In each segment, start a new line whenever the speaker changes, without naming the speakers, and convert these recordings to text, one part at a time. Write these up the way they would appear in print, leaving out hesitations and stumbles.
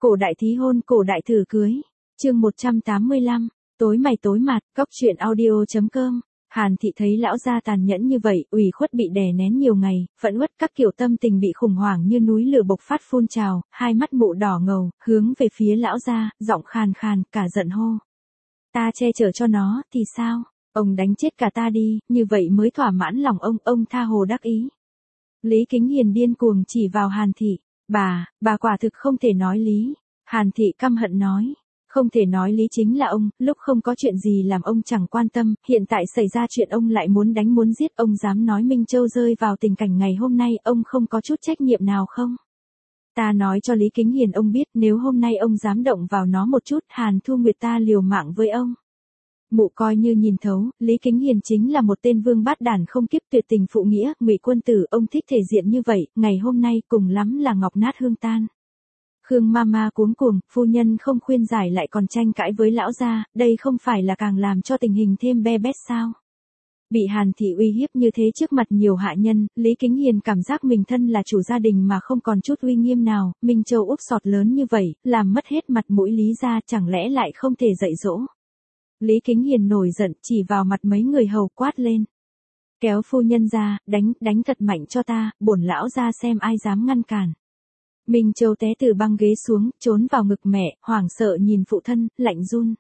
Cổ đại thí hôn, cổ đại thử cưới. Chương 185, tối mày tối mặt, góc truyện audio.com. Hàn Thị thấy lão gia tàn nhẫn như vậy, ủy khuất bị đè nén nhiều ngày, phẫn uất các kiểu tâm tình bị khủng hoảng như núi lửa bộc phát phun trào, hai mắt mụ đỏ ngầu, hướng về phía lão gia, giọng khàn khàn, cả giận hô. Ta che chở cho nó, thì sao? Ông đánh chết cả ta đi, như vậy mới thỏa mãn lòng ông tha hồ đắc ý. Lý Kính Hiền điên cuồng chỉ vào Hàn Thị. Bà quả thực không thể nói lý. Hàn Thị căm hận nói. Không thể nói lý chính là ông, lúc không có chuyện gì làm ông chẳng quan tâm, hiện tại xảy ra chuyện ông lại muốn đánh muốn giết, ông dám nói Minh Châu rơi vào tình cảnh ngày hôm nay, ông không có chút trách nhiệm nào không? Ta nói cho Lý Kính Hiền ông biết, nếu hôm nay ông dám động vào nó một chút, Hàn Thu Nguyệt ta liều mạng với ông. Mụ coi như nhìn thấu, Lý Kính Hiền chính là một tên vương bát đản không kiếp tuyệt tình phụ nghĩa, Ngụy Quân Tử, ông thích thể diện như vậy, ngày hôm nay cùng lắm là ngọc nát hương tan. Khương Mama cuống cuồng, phu nhân không khuyên giải lại còn tranh cãi với lão gia, đây không phải là càng làm cho tình hình thêm be bét sao? Bị Hàn Thị uy hiếp như thế trước mặt nhiều hạ nhân, Lý Kính Hiền cảm giác mình thân là chủ gia đình mà không còn chút uy nghiêm nào, Minh Châu úp sọt lớn như vậy, làm mất hết mặt mũi Lý gia, chẳng lẽ lại không thể dạy dỗ? Lý Kính Hiền nổi giận, chỉ vào mặt mấy người hầu quát lên. Kéo phu nhân ra, đánh thật mạnh cho ta, bổn lão ra xem ai dám ngăn cản. Minh Châu té từ băng ghế xuống, trốn vào ngực mẹ, hoảng sợ nhìn phụ thân, lạnh run.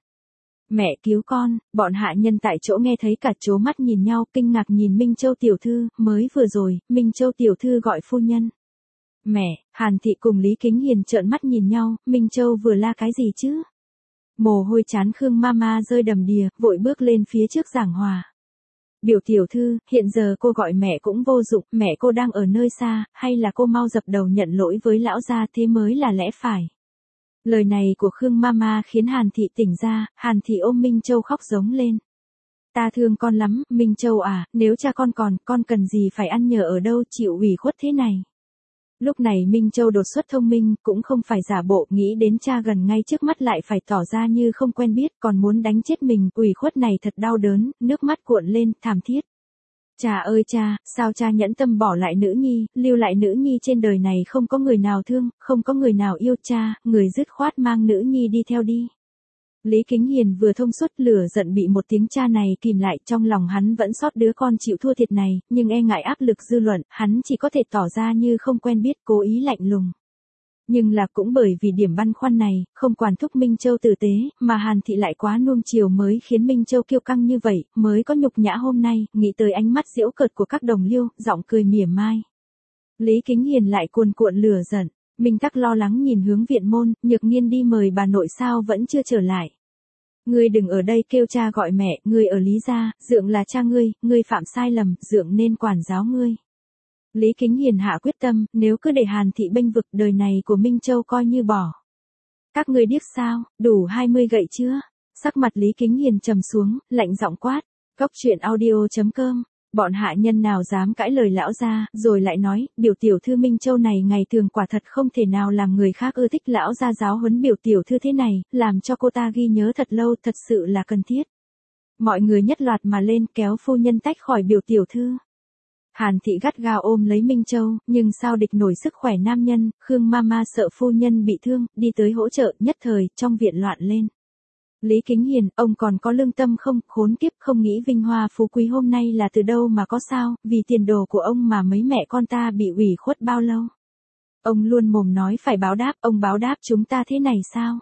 Mẹ cứu con, bọn hạ nhân tại chỗ nghe thấy cả chố mắt nhìn nhau, kinh ngạc nhìn Minh Châu tiểu thư, mới vừa rồi, Minh Châu tiểu thư gọi phu nhân. Mẹ, Hàn Thị cùng Lý Kính Hiền trợn mắt nhìn nhau, Minh Châu vừa la cái gì chứ? Mồ hôi chán Khương Mama rơi đầm đìa, vội bước lên phía trước giảng hòa. Biểu tiểu thư, hiện giờ cô gọi mẹ cũng vô dụng, mẹ cô đang ở nơi xa, hay là cô mau dập đầu nhận lỗi với lão gia, thế mới là lẽ phải. Lời này của Khương Mama khiến Hàn Thị tỉnh ra, Hàn Thị ôm Minh Châu khóc giống lên. Ta thương con lắm, Minh Châu à, nếu cha con cần gì phải ăn nhờ ở đâu chịu ủy khuất thế này. Lúc này Minh Châu đột xuất thông minh, cũng không phải giả bộ, nghĩ đến cha gần ngay trước mắt lại phải tỏ ra như không quen biết, còn muốn đánh chết mình, ủy khuất này thật đau đớn, nước mắt cuộn lên, thảm thiết. Cha ơi cha, sao cha nhẫn tâm bỏ lại nữ nhi, lưu lại nữ nhi trên đời này không có người nào thương, không có người nào yêu cha, người dứt khoát mang nữ nhi đi theo đi. Lý Kính Hiền vừa thông suốt lửa giận bị một tiếng cha này kìm lại, trong lòng hắn vẫn xót đứa con chịu thua thiệt này, nhưng e ngại áp lực dư luận, hắn chỉ có thể tỏ ra như không quen biết, cố ý lạnh lùng. Nhưng là cũng bởi vì điểm băn khoăn này, không quản thúc Minh Châu tử tế, mà Hàn Thị lại quá nuông chiều mới khiến Minh Châu kiêu căng như vậy, mới có nhục nhã hôm nay, nghĩ tới ánh mắt giễu cợt của các đồng liêu, giọng cười mỉa mai. Lý Kính Hiền lại cuồn cuộn lửa giận. Minh Tắc lo lắng nhìn hướng viện môn, Nhược Nghiên đi mời bà nội sao vẫn chưa trở lại. Ngươi đừng ở đây kêu cha gọi mẹ, ngươi ở Lý gia, Dượng là cha ngươi phạm sai lầm, Dượng nên quản giáo ngươi. Lý Kính Hiền hạ quyết tâm, nếu cứ để Hàn Thị bênh vực, đời này của Minh Châu coi như bỏ. Các ngươi điếc sao, đủ 20 gậy chưa? Sắc mặt Lý Kính Hiền trầm xuống, lạnh giọng quát. Góc truyện audio.com. Bọn hạ nhân nào dám cãi lời lão gia, rồi lại nói, biểu tiểu thư Minh Châu này ngày thường quả thật không thể nào làm người khác ưa thích, lão gia giáo huấn biểu tiểu thư thế này, làm cho cô ta ghi nhớ thật lâu, thật sự là cần thiết. Mọi người nhất loạt mà lên kéo phu nhân tách khỏi biểu tiểu thư. Hàn Thị gắt gao ôm lấy Minh Châu, nhưng sao địch nổi sức khỏe nam nhân, Khương Mama sợ phu nhân bị thương, đi tới hỗ trợ, nhất thời, trong viện loạn lên. Lý Kính Hiền, ông còn có lương tâm không, khốn kiếp, không nghĩ vinh hoa phú quý hôm nay là từ đâu mà có sao, vì tiền đồ của ông mà mấy mẹ con ta bị ủy khuất bao lâu. Ông luôn mồm nói phải báo đáp, ông báo đáp chúng ta thế này sao?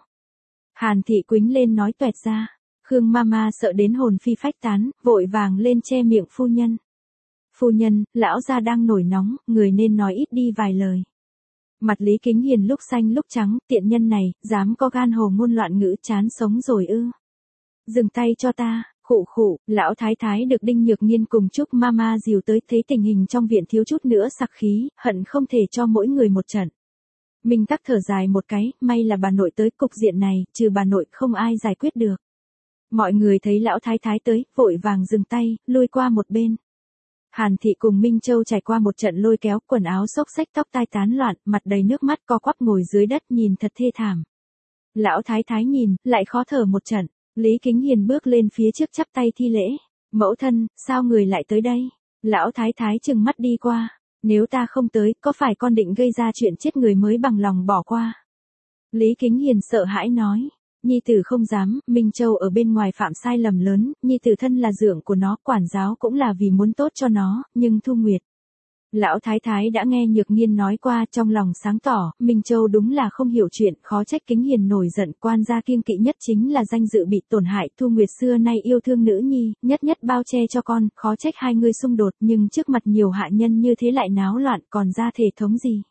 Hàn Thị quýnh lên nói toẹt ra, Khương Mama sợ đến hồn phi phách tán, vội vàng lên che miệng phu nhân. Phu nhân, lão gia đang nổi nóng, người nên nói ít đi vài lời. Mặt Lý Kính Hiền lúc xanh lúc trắng, tiện nhân này, dám có gan hồ ngôn loạn ngữ, chán sống rồi ư. Dừng tay cho ta, khụ, lão thái thái được Đinh Nhược Nghiên cùng Trúc Mama dìu tới, thấy tình hình trong viện thiếu chút nữa sặc khí, hận không thể cho mỗi người một trận. Minh Tắc thở dài một cái, may là bà nội tới, cục diện này, trừ bà nội không ai giải quyết được. Mọi người thấy lão thái thái tới, vội vàng dừng tay, lui qua một bên. Hàn Thị cùng Minh Châu trải qua một trận lôi kéo, quần áo xốc xách, tóc tai tán loạn, mặt đầy nước mắt, co quắp ngồi dưới đất nhìn thật thê thảm. Lão thái thái nhìn, lại khó thở một trận. Lý Kính Hiền bước lên phía trước chắp tay thi lễ. Mẫu thân, sao người lại tới đây? Lão thái thái trừng mắt đi qua. Nếu ta không tới, có phải con định gây ra chuyện chết người mới bằng lòng bỏ qua? Lý Kính Hiền sợ hãi nói. Nhi tử không dám, Minh Châu ở bên ngoài phạm sai lầm lớn, nhi tử thân là dượng của nó, quản giáo cũng là vì muốn tốt cho nó, nhưng Thu Nguyệt. Lão Thái Thái đã nghe Nhược Nghiên nói qua, trong lòng sáng tỏ, Minh Châu đúng là không hiểu chuyện, khó trách Kính Hiền nổi giận, quan gia kiêng kỵ nhất chính là danh dự bị tổn hại, Thu Nguyệt xưa nay yêu thương nữ nhi, nhất nhất bao che cho con, khó trách hai người xung đột, nhưng trước mặt nhiều hạ nhân như thế lại náo loạn, còn ra thể thống gì.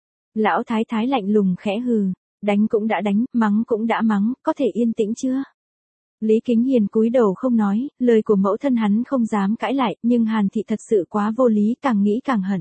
Lão Thái Thái lạnh lùng khẽ hừ, đánh cũng đã đánh, mắng cũng đã mắng, có thể yên tĩnh chưa? Lý Kính Hiền cúi đầu không nói, lời của mẫu thân hắn không dám cãi lại, nhưng Hàn Thị thật sự quá vô lý, càng nghĩ càng hận.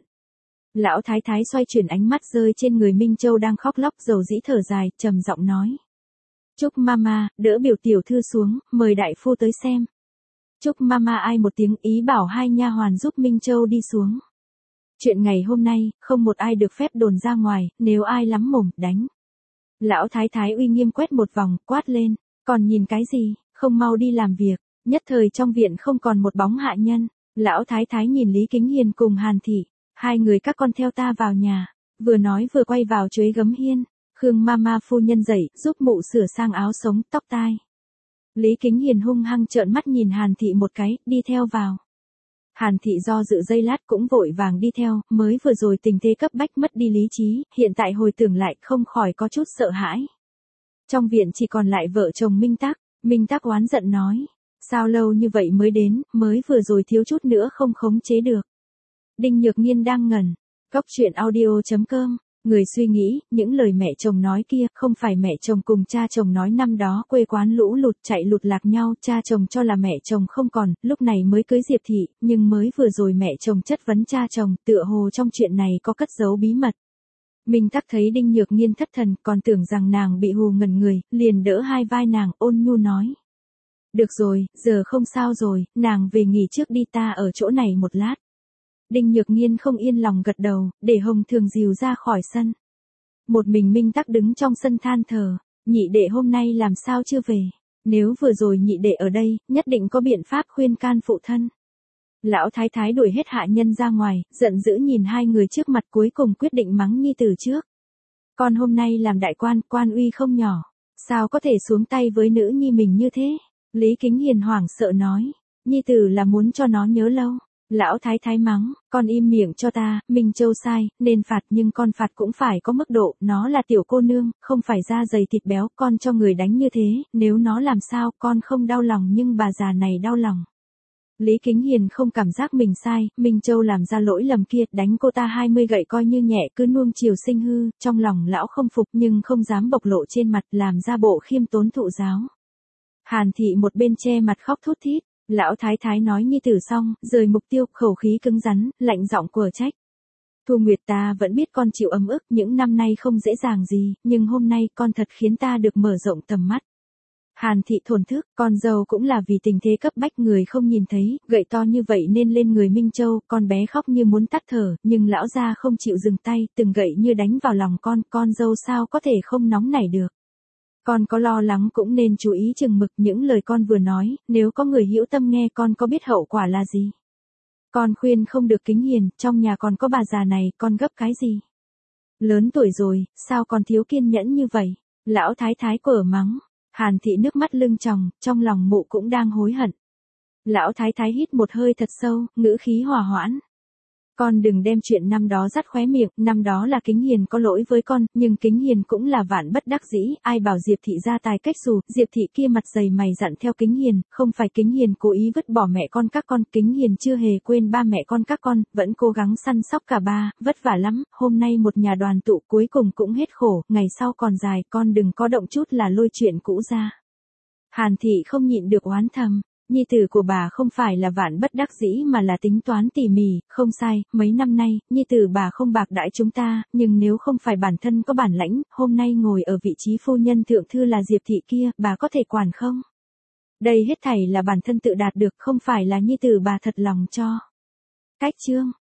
Lão Thái Thái xoay chuyển ánh mắt rơi trên người Minh Châu đang khóc lóc dầu dĩ thở dài, trầm giọng nói. Trúc Mama, đỡ biểu tiểu thư xuống, mời đại phu tới xem. Trúc Mama ai một tiếng ý bảo hai nha hoàn giúp Minh Châu đi xuống. Chuyện ngày hôm nay, không một ai được phép đồn ra ngoài, nếu ai lắm mồm, đánh. Lão Thái Thái uy nghiêm quét một vòng, quát lên, còn nhìn cái gì, không mau đi làm việc. Nhất thời trong viện không còn một bóng hạ nhân. Lão Thái Thái nhìn Lý Kính Hiền cùng Hàn Thị, hai người các con theo ta vào nhà, vừa nói vừa quay vào chuế gấm hiên. Khương Mama phu nhân dậy, giúp mụ sửa sang áo sống, tóc tai. Lý Kính Hiền hung hăng trợn mắt nhìn Hàn Thị một cái, đi theo vào. Hàn Thị do dự giây lát cũng vội vàng đi theo, mới vừa rồi tình thế cấp bách mất đi lý trí, hiện tại hồi tưởng lại không khỏi có chút sợ hãi. Trong viện chỉ còn lại vợ chồng Minh Tắc oán giận nói, sao lâu như vậy mới đến, mới vừa rồi thiếu chút nữa không khống chế được. Đinh Nhược Nghiên đang ngẩn, góc truyện audio.com, người suy nghĩ, những lời mẹ chồng nói kia, không phải mẹ chồng cùng cha chồng nói năm đó quê quán lũ lụt chạy lụt lạc nhau, cha chồng cho là mẹ chồng không còn, lúc này mới cưới Diệp Thị, nhưng mới vừa rồi mẹ chồng chất vấn cha chồng, tựa hồ trong chuyện này có cất giấu bí mật. Minh Tắc thấy Đinh Nhược Nghiên thất thần, còn tưởng rằng nàng bị hù ngẩn người, liền đỡ hai vai nàng, ôn nhu nói. Được rồi, giờ không sao rồi, nàng về nghỉ trước đi, ta ở chỗ này một lát. Đinh Nhược Nghiên không yên lòng gật đầu, để Hồng Thường dìu ra khỏi sân. Một mình Minh Tắc đứng trong sân than thở, nhị đệ hôm nay làm sao chưa về, nếu vừa rồi nhị đệ ở đây, nhất định có biện pháp khuyên can phụ thân. Lão Thái Thái đuổi hết hạ nhân ra ngoài, giận dữ nhìn hai người trước mặt cuối cùng quyết định mắng nhi tử trước. Con hôm nay làm đại quan, quan uy không nhỏ, sao có thể xuống tay với nữ nhi mình như thế? Lý Kính Hiền hoảng sợ nói, nhi tử là muốn cho nó nhớ lâu. Lão Thái Thái mắng, con im miệng cho ta, Minh Châu sai, nên phạt nhưng con phạt cũng phải có mức độ, nó là tiểu cô nương, không phải da dày thịt béo, con cho người đánh như thế, nếu nó làm sao con không đau lòng nhưng bà già này đau lòng. Lý Kính Hiền không cảm giác mình sai, Minh Châu làm ra lỗi lầm kia, đánh cô ta 20 gậy coi như nhẹ, cứ nuông chiều sinh hư, trong lòng lão không phục nhưng không dám bộc lộ trên mặt, làm ra bộ khiêm tốn thụ giáo. Hàn Thị một bên che mặt khóc thút thít. Lão Thái Thái nói nhi tử xong, rời mục tiêu, khẩu khí cứng rắn, lạnh giọng quở trách. Thu Nguyệt, ta vẫn biết con chịu ấm ức, những năm nay không dễ dàng gì, nhưng hôm nay con thật khiến ta được mở rộng tầm mắt. Hàn Thị thổn thức, con dâu cũng là vì tình thế cấp bách người không nhìn thấy, gậy to như vậy nên lên người Minh Châu, con bé khóc như muốn tắt thở, nhưng lão gia không chịu dừng tay, từng gậy như đánh vào lòng con dâu sao có thể không nóng nảy được. Con có lo lắng cũng nên chú ý chừng mực những lời con vừa nói, nếu có người hữu tâm nghe con có biết hậu quả là gì. Con khuyên không được Kính Hiền, trong nhà còn có bà già này, con gấp cái gì? Lớn tuổi rồi, sao còn thiếu kiên nhẫn như vậy? Lão Thái Thái quở mắng, Hàn Thị nước mắt lưng tròng, trong lòng mụ cũng đang hối hận. Lão Thái Thái hít một hơi thật sâu, ngữ khí hòa hoãn. Con đừng đem chuyện năm đó dắt khóe miệng, năm đó là Kính Hiền có lỗi với con, nhưng Kính Hiền cũng là vạn bất đắc dĩ, ai bảo Diệp Thị ra tài cách xù, Diệp Thị kia mặt dày mày dặn theo Kính Hiền, không phải Kính Hiền cố ý vứt bỏ mẹ con các con, Kính Hiền chưa hề quên ba mẹ con các con, vẫn cố gắng săn sóc cả ba, vất vả lắm, hôm nay một nhà đoàn tụ cuối cùng cũng hết khổ, ngày sau còn dài, con đừng có động chút là lôi chuyện cũ ra. Hàn Thị không nhịn được oán thầm. Nhi tử của bà không phải là vạn bất đắc dĩ mà là tính toán tỉ mỉ, không sai, mấy năm nay, nhi tử bà không bạc đãi chúng ta, nhưng nếu không phải bản thân có bản lãnh, hôm nay ngồi ở vị trí phu nhân thượng thư là Diệp Thị kia, bà có thể quản không? Đây hết thảy là bản thân tự đạt được, không phải là nhi tử bà thật lòng cho. Cách chương